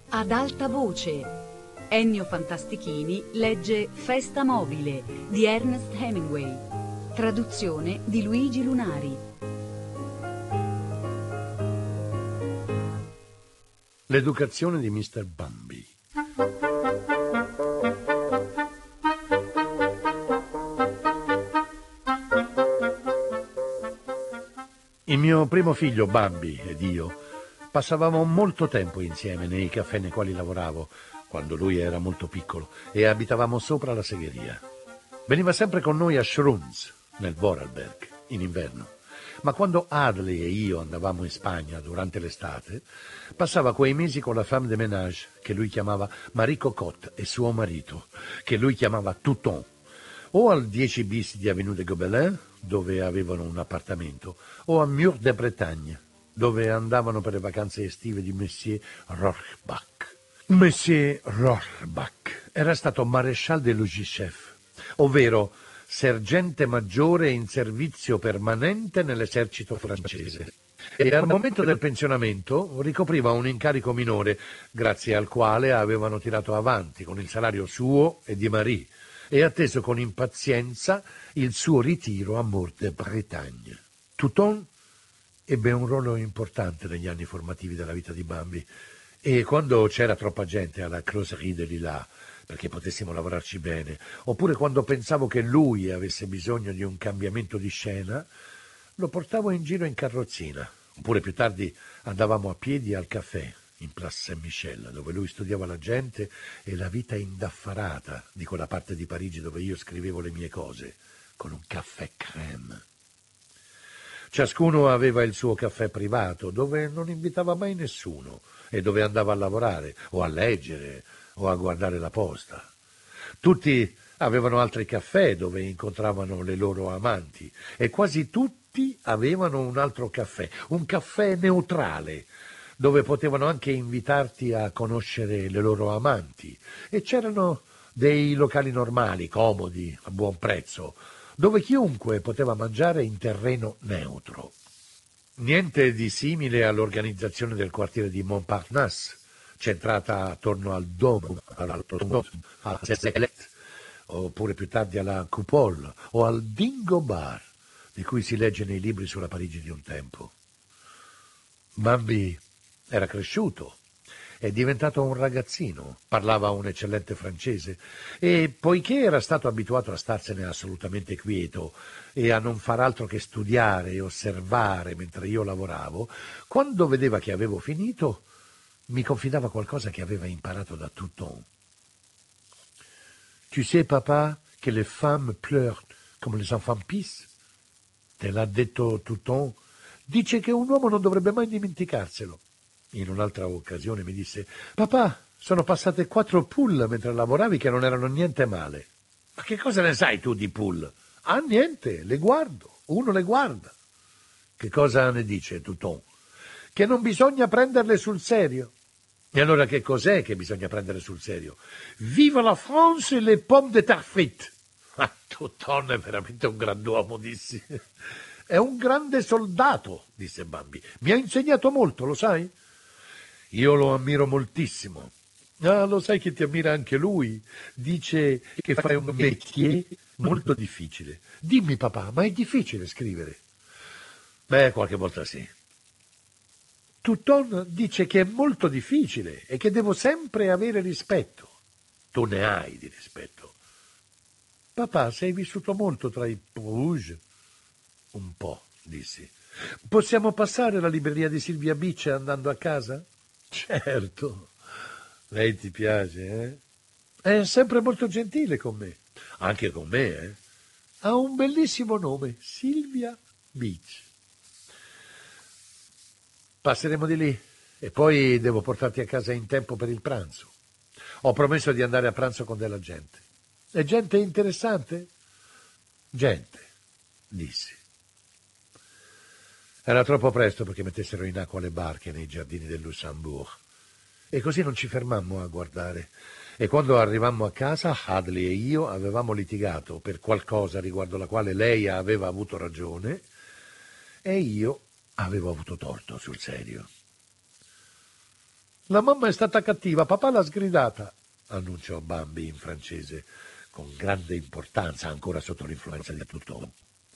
Ad alta voce. Ennio Fantastichini legge Festa mobile di Ernest Hemingway. Traduzione di Luigi Lunari. L'educazione di Mr. Bambi. Il mio primo figlio, Bambi, ed io passavamo molto tempo insieme nei caffè nei quali lavoravo, quando lui era molto piccolo, e abitavamo sopra la segheria. Veniva sempre con noi a Schrunz, nel Vorarlberg, in inverno. Ma quando Adley e io andavamo in Spagna durante l'estate, passava quei mesi con la femme de ménage, che lui chiamava Marie Cocotte, e suo marito, che lui chiamava Touton, o al 10 bis di Avenue de Gobelin, dove avevano un appartamento, o a Mur de Bretagne, dove andavano per le vacanze estive di Monsieur Rohrbach. Monsieur Rohrbach era stato maresciallo de logis-chef, ovvero sergente maggiore in servizio permanente nell'esercito francese, e al momento del pensionamento ricopriva un incarico minore, grazie al quale avevano tirato avanti con il salario suo e di Marie, e atteso con impazienza il suo ritiro a Mur de Bretagne. Touton ebbe un ruolo importante negli anni formativi della vita di Bambi, e quando c'era troppa gente alla Closerie de Lilas perché potessimo lavorarci bene, oppure quando pensavo che lui avesse bisogno di un cambiamento di scena, lo portavo in giro in carrozzina, oppure più tardi andavamo a piedi al caffè in Place Saint-Michel, dove lui studiava la gente e la vita indaffarata di quella parte di Parigi dove io scrivevo le mie cose, con un caffè crème. Ciascuno aveva il suo caffè privato, dove non invitava mai nessuno e dove andava a lavorare, o a leggere, o a guardare la posta. Tutti avevano altri caffè dove incontravano le loro amanti, e quasi tutti avevano un altro caffè, un caffè neutrale, dove potevano anche invitarti a conoscere le loro amanti, e c'erano dei locali normali, comodi, a buon prezzo, dove chiunque poteva mangiare in terreno neutro. Niente di simile all'organizzazione del quartiere di Montparnasse, centrata attorno al Dôme, alla Céleste, oppure più tardi alla Coupole o al Dingo Bar, di cui si legge nei libri sulla Parigi di un tempo. Bambi era cresciuto, è diventato un ragazzino, parlava un eccellente francese, e poiché era stato abituato a starsene assolutamente quieto e a non far altro che studiare e osservare mentre io lavoravo, quando vedeva che avevo finito mi confidava qualcosa che aveva imparato da Touton. Tu sais, papa, che les femmes pleurent come les enfants pissent? Te l'ha detto Touton? Dice che un uomo non dovrebbe mai dimenticarselo. In un'altra occasione mi disse: papà, sono passate 4 poule mentre lavoravi che non erano niente male. Ma che cosa ne sai tu di poule? Ah, niente, le guardo, uno le guarda. Che cosa ne dice Touton? Che non bisogna prenderle sul serio. E allora che cos'è che bisogna prendere sul serio? Viva la France e le pommes de terre frites! Ah, Touton è veramente un grand'uomo, dissi. È un grande soldato, disse Bambi. Mi ha insegnato molto, lo sai? Io lo ammiro moltissimo. Ah, lo sai che ti ammira anche lui? Dice che fai un métier molto difficile. Dimmi, papà, ma è difficile scrivere? Beh, qualche volta sì. Touton dice che è molto difficile e che devo sempre avere rispetto. Tu ne hai di rispetto. Papà, sei vissuto molto tra i Bruges? Un po', dissi. Possiamo passare alla libreria di Silvia Beach andando a casa? Certo. Lei ti piace, eh? È sempre molto gentile con me. Anche con me, eh? Ha un bellissimo nome, Silvia Beach. Passeremo di lì e poi devo portarti a casa in tempo per il pranzo. Ho promesso di andare a pranzo con della gente. È gente interessante? Gente, dissi. Era troppo presto perché mettessero in acqua le barche nei giardini del Luxembourg. E così non ci fermammo a guardare. E quando arrivammo a casa, Hadley e io avevamo litigato per qualcosa riguardo la quale lei aveva avuto ragione e io avevo avuto torto, sul serio. La mamma è stata cattiva, papà l'ha sgridata, annunciò Bambi in francese, con grande importanza, ancora sotto l'influenza di tutto.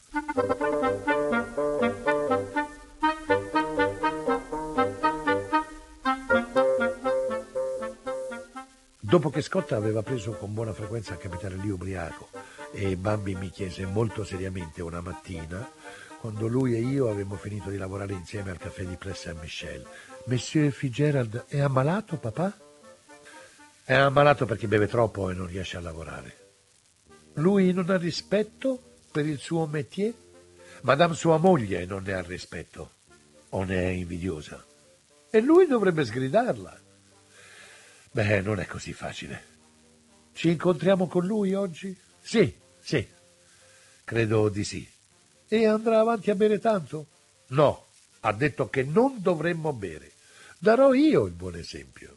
Dopo che Scott aveva preso con buona frequenza a capitare lì ubriaco e Bambi mi chiese molto seriamente una mattina, quando lui e io avevamo finito di lavorare insieme al caffè di Place Saint-Michel: Monsieur Fitzgerald è ammalato, papà? È ammalato perché beve troppo e non riesce a lavorare. Lui non ha rispetto per il suo métier? Madame sua moglie non ne ha rispetto o ne è invidiosa. E lui dovrebbe sgridarla. Beh, non è così facile. Ci incontriamo con lui oggi? Sì, credo di sì. E andrà avanti a bere tanto? No, ha detto che non dovremmo bere. Darò io il buon esempio.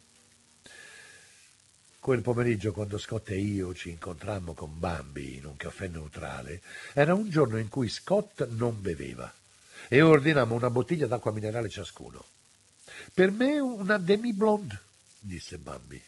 Quel pomeriggio, quando Scott e io ci incontrammo con Bambi in un caffè neutrale, era un giorno in cui Scott non beveva e ordinammo una bottiglia d'acqua minerale ciascuno. Per me una demi-blonde, disse Bambi.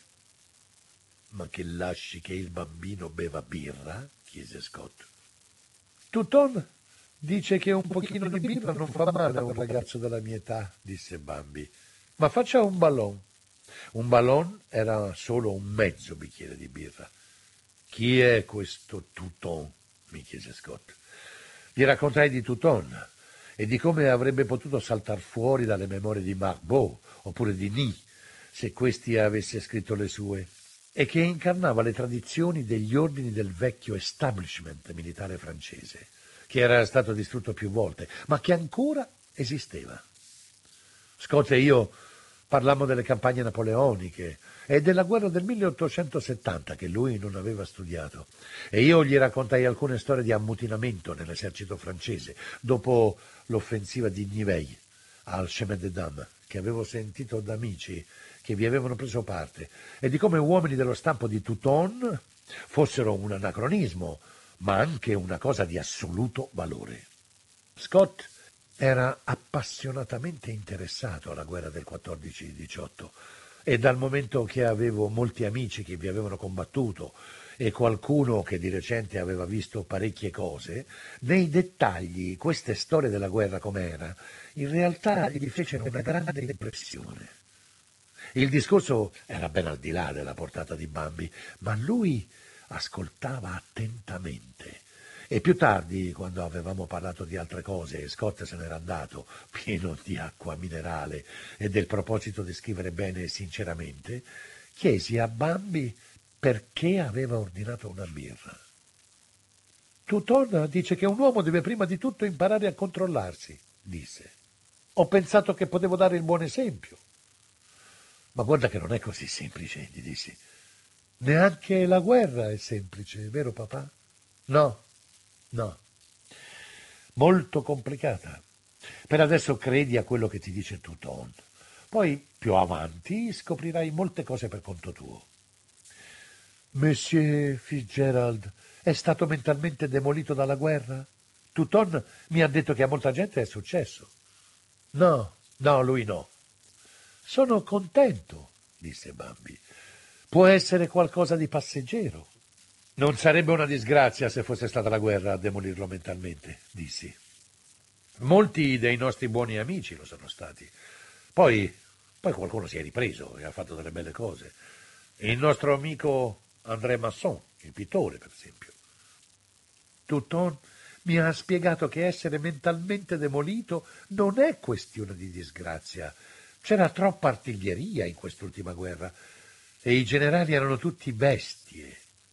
Ma che lasci che il bambino beva birra? Chiese Scott. Tuton dice che un pochino di birra non fa male a un ragazzo della mia età, disse Bambi. Ma faccia un ballon. Un ballon era solo un mezzo bicchiere di birra. Chi è questo Tuton? Mi chiese Scott. Gli raccontai di Tuton e di come avrebbe potuto saltar fuori dalle memorie di Marbeau oppure di Ney, se questi avesse scritto le sue, e che incarnava le tradizioni degli ordini del vecchio establishment militare francese, che era stato distrutto più volte, ma che ancora esisteva. Scott e io parlammo delle campagne napoleoniche e della guerra del 1870 che lui non aveva studiato, e io gli raccontai alcune storie di ammutinamento nell'esercito francese dopo l'offensiva di Nivelles al Chemin des Dames, che avevo sentito da amici che vi avevano preso parte, e di come uomini dello stampo di Touton fossero un anacronismo, ma anche una cosa di assoluto valore. Scott era appassionatamente interessato alla guerra del 14-18 e dal momento che avevo molti amici che vi avevano combattuto e qualcuno che di recente aveva visto parecchie cose, nei dettagli queste storie della guerra com'era, in realtà gli fecero una grande impressione. Il discorso era ben al di là della portata di Bambi, ma lui ascoltava attentamente. E più tardi, quando avevamo parlato di altre cose e Scott se n'era andato, pieno di acqua minerale e del proposito di scrivere bene e sinceramente, chiesi a Bambi perché aveva ordinato una birra. Tuton dice che un uomo deve prima di tutto imparare a controllarsi, disse. Ho pensato che potevo dare il buon esempio. Ma guarda che non è così semplice, gli dissi. Neanche la guerra è semplice, vero papà? No. Molto complicata. Per adesso credi a quello che ti dice Tuton. Poi, più avanti, scoprirai molte cose per conto tuo. Monsieur Fitzgerald è stato mentalmente demolito dalla guerra? Tuton mi ha detto che a molta gente è successo. No, lui no. Sono contento, disse Bambi. Può essere qualcosa di passeggero. Non sarebbe una disgrazia se fosse stata la guerra a demolirlo mentalmente, dissi. Molti dei nostri buoni amici lo sono stati. Poi qualcuno si è ripreso e ha fatto delle belle cose. Il nostro amico André Masson, il pittore, per esempio. Tuton mi ha spiegato che essere mentalmente demolito non è questione di disgrazia. C'era troppa artiglieria in quest'ultima guerra e i generali erano tutti bestie.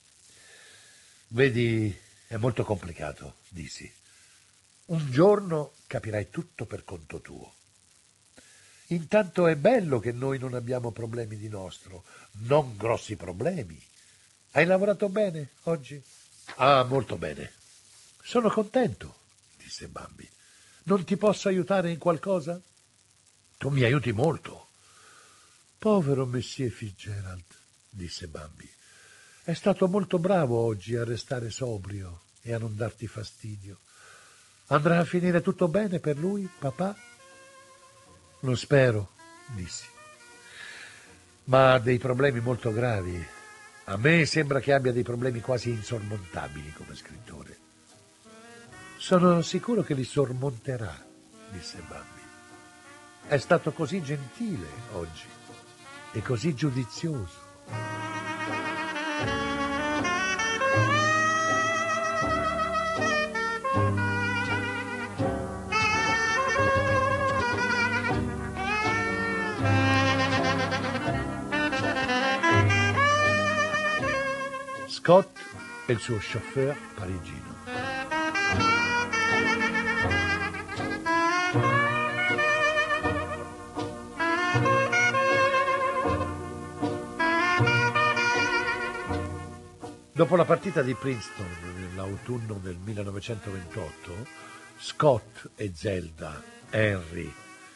Vedi, è molto complicato, dissi. Un giorno capirai tutto per conto tuo. Intanto è bello che noi non abbiamo problemi di nostro, non grossi problemi. Hai lavorato bene oggi? Ah, molto bene. Sono contento, disse Bambi. Non ti posso aiutare in qualcosa? Tu mi aiuti molto. Povero Monsieur Fitzgerald, disse Bambi. È stato molto bravo oggi a restare sobrio e a non darti fastidio. Andrà a finire tutto bene per lui, papà? Lo spero, dissi. ma ha dei problemi molto gravi. A me sembra che abbia dei problemi quasi insormontabili come scrittore. Sono sicuro che li sormonterà, disse Bambi. È stato così gentile oggi e così giudizioso. Scott e il suo chauffeur parigino. Dopo la partita di Princeton nell'autunno del 1928, Scott e Zelda, Henry,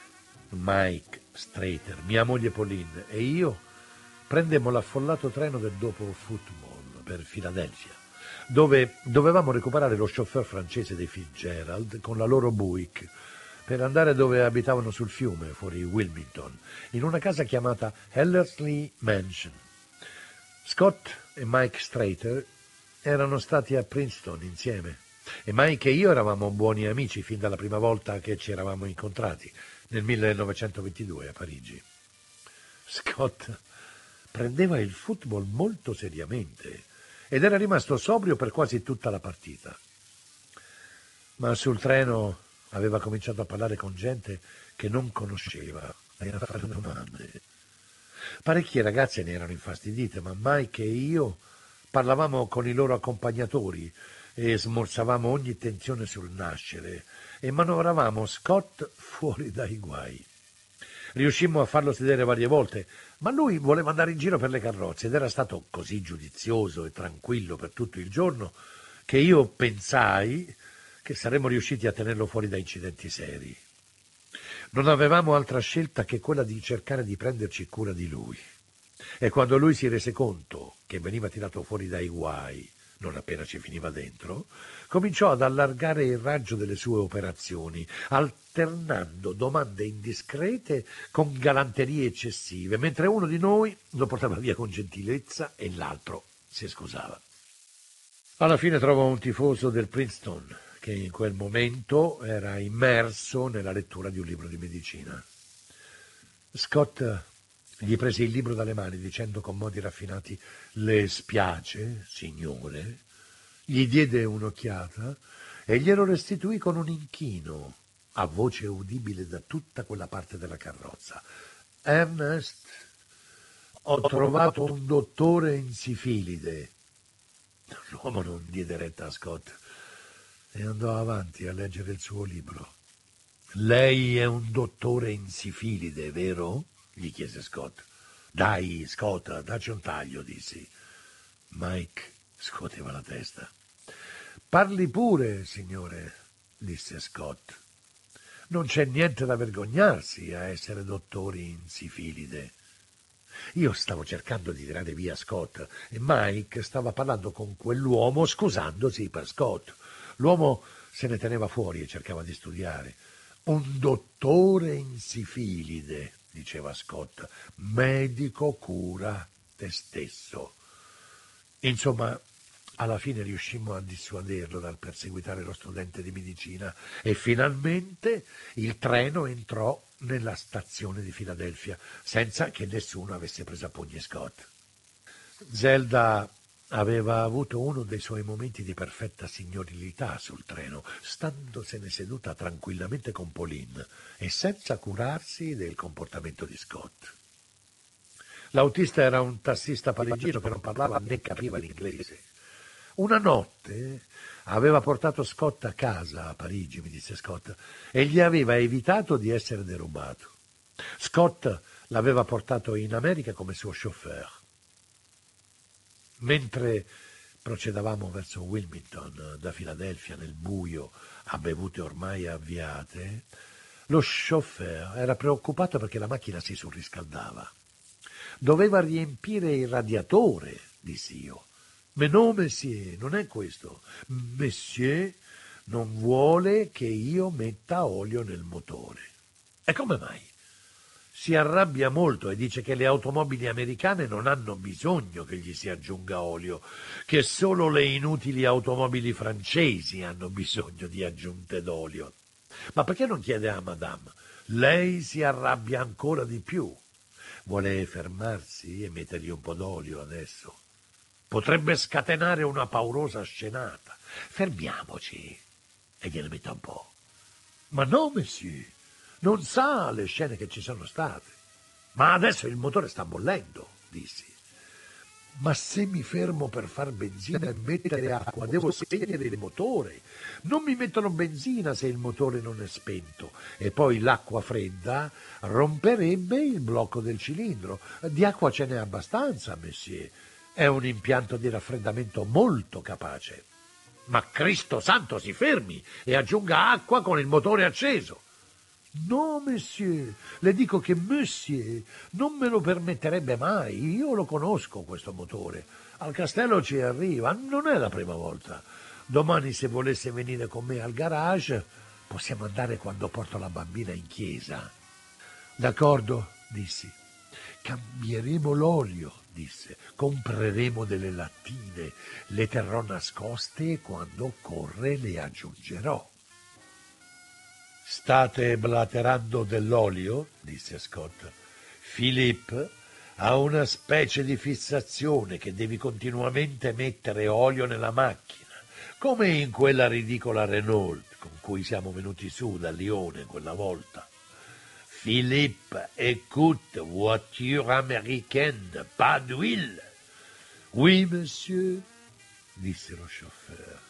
Mike Strater, mia moglie Pauline e io prendemmo l'affollato treno del dopo football per Filadelfia, dove dovevamo recuperare lo chauffeur francese dei Fitzgerald con la loro Buick per andare dove abitavano sul fiume, fuori Wilmington, in una casa chiamata Ellerslie Mansion. Scott e Mike Strater erano stati a Princeton insieme e Mike e io eravamo buoni amici fin dalla prima volta che ci eravamo incontrati, nel 1922 a Parigi. Scott prendeva il football molto seriamente ed era rimasto sobrio per quasi tutta la partita. Ma sul treno aveva cominciato a parlare con gente che non conosceva e a fare domande. Parecchie ragazze ne erano infastidite, ma Mike e io parlavamo con i loro accompagnatori e smorzavamo ogni tensione sul nascere e manovravamo Scott fuori dai guai. Riuscimmo a farlo sedere varie volte, ma lui voleva andare in giro per le carrozze ed era stato così giudizioso e tranquillo per tutto il giorno che io pensai che saremmo riusciti a tenerlo fuori da incidenti seri. Non avevamo altra scelta che quella di cercare di prenderci cura di lui. E quando lui si rese conto che veniva tirato fuori dai guai, non appena ci finiva dentro, cominciò ad allargare il raggio delle sue operazioni, alternando domande indiscrete con galanterie eccessive, mentre uno di noi lo portava via con gentilezza e l'altro si scusava. Alla fine trovò un tifoso del Princeton che in quel momento era immerso nella lettura di un libro di medicina. Scott gli prese il libro dalle mani dicendo con modi raffinati «Le spiace, signore?» Gli diede un'occhiata e glielo restituì con un inchino, a voce udibile da tutta quella parte della carrozza. «Ernest, ho trovato un dottore in sifilide». L'uomo non diede retta a Scott e andò avanti a leggere il suo libro. «Lei è un dottore in sifilide, vero?» gli chiese Scott. «Dai, Scott, dacci un taglio», dissi. Mike scuoteva la testa. «Parli pure, signore», disse Scott. «Non c'è niente da vergognarsi a essere dottori in sifilide». Io stavo cercando di tirare via Scott e Mike stava parlando con quell'uomo scusandosi per Scott. L'uomo se ne teneva fuori e cercava di studiare. «Un dottore in sifilide», diceva Scott, «medico cura te stesso». Insomma, alla fine riuscimmo a dissuaderlo dal perseguitare lo studente di medicina e finalmente il treno entrò nella stazione di Filadelfia senza che nessuno avesse preso a pugni Scott. Zelda aveva avuto uno dei suoi momenti di perfetta signorilità sul treno, standosene seduta tranquillamente con Pauline e senza curarsi del comportamento di Scott. L'autista era un tassista parigino che non parlava né capiva l'inglese. Una notte aveva portato Scott a casa a Parigi, mi disse Scott, e gli aveva evitato di essere derubato. Scott l'aveva portato in America come suo chauffeur. Mentre procedevamo verso Wilmington da Filadelfia nel buio, a bevute ormai avviate, lo chauffeur era preoccupato perché la macchina si surriscaldava. Doveva riempire il radiatore, dissi io. «Mais non, monsieur, non è questo. Monsieur non vuole che io metta olio nel motore». «E come mai?» Si arrabbia molto e dice che le automobili americane non hanno bisogno che gli si aggiunga olio, che solo le inutili automobili francesi hanno bisogno di aggiunte d'olio. Ma perché non chiede a Madame? Lei si arrabbia ancora di più. Vuole fermarsi e mettergli un po' d'olio adesso. Potrebbe scatenare una paurosa scenata. Fermiamoci e gliene metta un po'. Ma no, monsieur, non sa le scene che ci sono state. Ma adesso il motore sta bollendo, dissi. Ma se mi fermo per far benzina e mettere acqua, devo spegnere il motore. Non mi mettono benzina se il motore non è spento. E poi l'acqua fredda romperebbe il blocco del cilindro. Di acqua ce n'è abbastanza, monsieur. È un impianto di raffreddamento molto capace. Ma Cristo santo, si fermi e aggiunga acqua con il motore acceso. No, monsieur, le dico che monsieur non me lo permetterebbe mai. Io lo conosco questo motore. Al castello ci arriva, non è la prima volta. Domani, se volesse venire con me al garage, possiamo andare quando porto la bambina in chiesa. D'accordo, dissi. Cambieremo l'olio, disse. Compreremo delle lattine, le terrò nascoste e quando occorre le aggiungerò. State blaterando dell'olio? Disse Scott. Philippe ha una specie di fissazione che devi continuamente mettere olio nella macchina, come in quella ridicola Renault con cui siamo venuti su da Lione quella volta. Philippe, écoute, voiture américaine, pas d'huile. Oui, monsieur, disse lo chauffeur.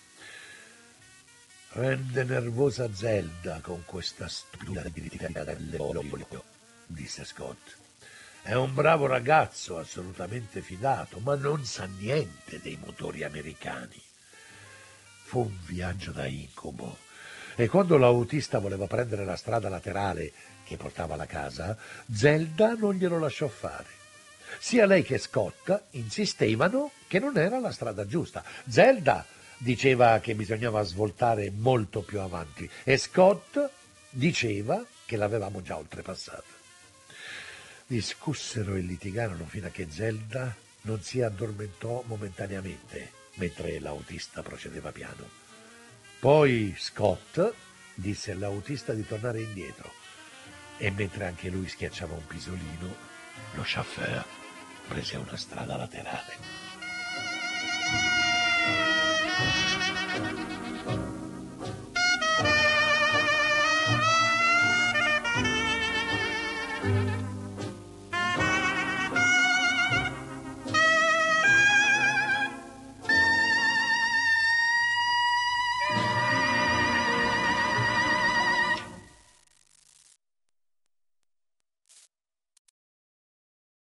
Rende nervosa Zelda con questa stupida critica dell'olio, disse Scott. È un bravo ragazzo, assolutamente fidato, ma non sa niente dei motori americani. Fu un viaggio da incubo. E quando l'autista voleva prendere la strada laterale che portava alla casa, Zelda non glielo lasciò fare. Sia lei che Scott insistevano che non era la strada giusta. Zelda diceva che bisognava svoltare molto più avanti e Scott diceva che l'avevamo già oltrepassata. Discussero e litigarono fino a che Zelda non si addormentò momentaneamente mentre l'autista procedeva piano. Poi Scott disse all'autista di tornare indietro e mentre anche lui schiacciava un pisolino, lo chauffeur prese una strada laterale.